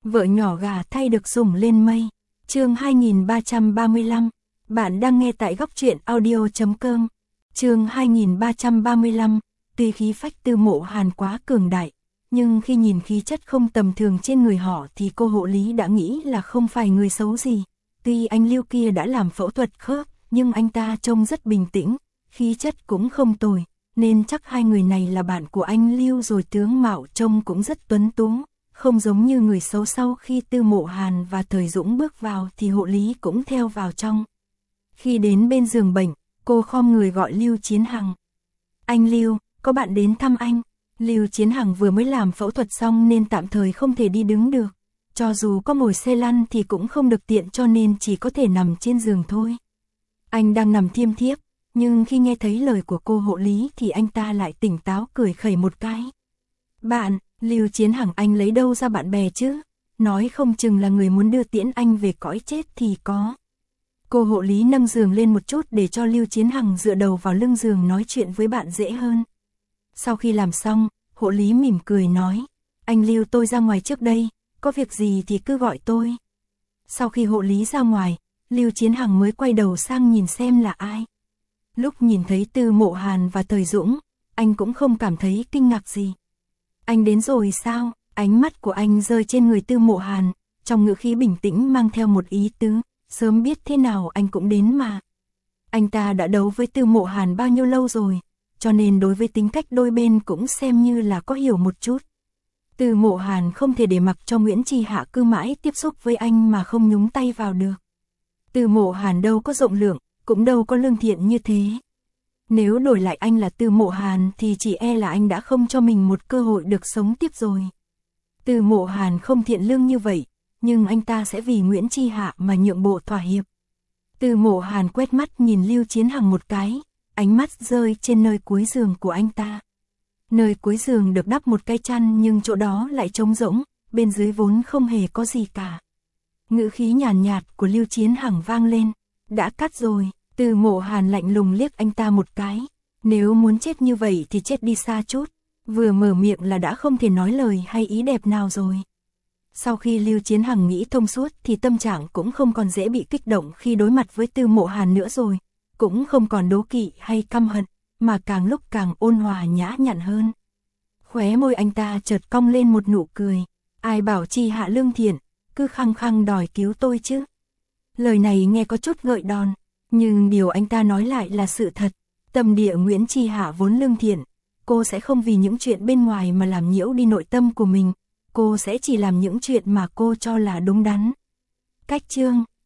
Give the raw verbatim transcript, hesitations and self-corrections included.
Vợ nhỏ gà thay được sủng lên mây. Chương hai nghìn ba trăm ba mươi lăm. Bạn đang nghe tại góc truyện audio chấm com. Chương hai nghìn ba trăm ba mươi lăm. Tuy khí phách Tư Mộ Hàn quá cường đại, nhưng khi nhìn khí chất không tầm thường trên người họ thì cô hộ lý đã nghĩ là không phải người xấu gì. Tuy anh Lưu kia đã làm phẫu thuật khớp, nhưng anh ta trông rất bình tĩnh, khí chất cũng không tồi, nên chắc hai người này là bạn của anh Lưu rồi. Tướng mạo trông cũng rất tuấn tú, không giống như người xấu. Sau khi Tư Mộ Hàn và Thời Dũng bước vào thì hộ lý cũng theo vào trong. Khi đến bên giường bệnh, cô khom người gọi Lưu Chiến Hằng. Anh Lưu, có bạn đến thăm anh. Lưu Chiến Hằng vừa mới làm phẫu thuật xong nên tạm thời không thể đi đứng được. Cho dù có ngồi xe lăn thì cũng không được tiện, cho nên chỉ có thể nằm trên giường thôi. Anh đang nằm thiêm thiếp, nhưng khi nghe thấy lời của cô hộ lý thì anh ta lại tỉnh táo cười khẩy một cái. Bạn, Lưu Chiến Hằng, anh lấy đâu ra bạn bè chứ? Nói không chừng là người muốn đưa tiễn anh về cõi chết thì có. Cô hộ lý nâng giường lên một chút để cho Lưu Chiến Hằng dựa đầu vào lưng giường nói chuyện với bạn dễ hơn. Sau khi làm xong, hộ lý mỉm cười nói, anh Lưu, tôi ra ngoài trước đây, có việc gì thì cứ gọi tôi. Sau khi hộ lý ra ngoài, Lưu Chiến Hằng mới quay đầu sang nhìn xem là ai. Lúc nhìn thấy Tư Mộ Hàn và Thời Dũng, anh cũng không cảm thấy kinh ngạc gì. Anh đến rồi sao? Ánh mắt của anh rơi trên người Tư Mộ Hàn, trong ngữ khí bình tĩnh mang theo một ý tứ, sớm biết thế nào anh cũng đến mà. Anh ta đã đấu với Tư Mộ Hàn bao nhiêu lâu rồi, cho nên đối với tính cách đôi bên cũng xem như là có hiểu một chút. Tư Mộ Hàn không thể để mặc cho Nguyễn Chi Hạ cứ mãi tiếp xúc với anh mà không nhúng tay vào được. Tư Mộ Hàn đâu có rộng lượng, cũng đâu có lương thiện như thế. Nếu đổi lại anh là Tư Mộ Hàn thì chỉ e là anh đã không cho mình một cơ hội được sống tiếp rồi. Tư Mộ Hàn không thiện lương như vậy, nhưng anh ta sẽ vì Nguyễn Chi Hạ mà nhượng bộ thỏa hiệp. Tư Mộ Hàn quét mắt nhìn Lưu Chiến Hằng một cái, ánh mắt rơi trên nơi cuối giường của anh ta. Nơi cuối giường được đắp một cái chăn nhưng chỗ đó lại trống rỗng, bên dưới vốn không hề có gì cả. Ngữ khí nhàn nhạt, nhạt của Lưu Chiến Hằng vang lên, đã cắt rồi. Tư Mộ Hàn lạnh lùng liếc anh ta một cái, nếu muốn chết như vậy thì chết đi xa chút, vừa mở miệng là đã không thể nói lời hay ý đẹp nào rồi. Sau khi Lưu Chiến Hằng nghĩ thông suốt thì tâm trạng cũng không còn dễ bị kích động khi đối mặt với Tư Mộ Hàn nữa rồi, cũng không còn đố kỵ hay căm hận, mà càng lúc càng ôn hòa nhã nhặn hơn. Khóe môi anh ta chợt cong lên một nụ cười, ai bảo Chi Hạ lương thiện, cứ khăng khăng đòi cứu tôi chứ. Lời này nghe có chút gợi đòn, nhưng điều anh ta nói lại là sự thật. Tâm địa Nguyễn Chi Hạ vốn lương thiện, cô sẽ không vì những chuyện bên ngoài mà làm nhiễu đi nội tâm của mình, cô sẽ chỉ làm những chuyện mà cô cho là đúng đắn. Cách chương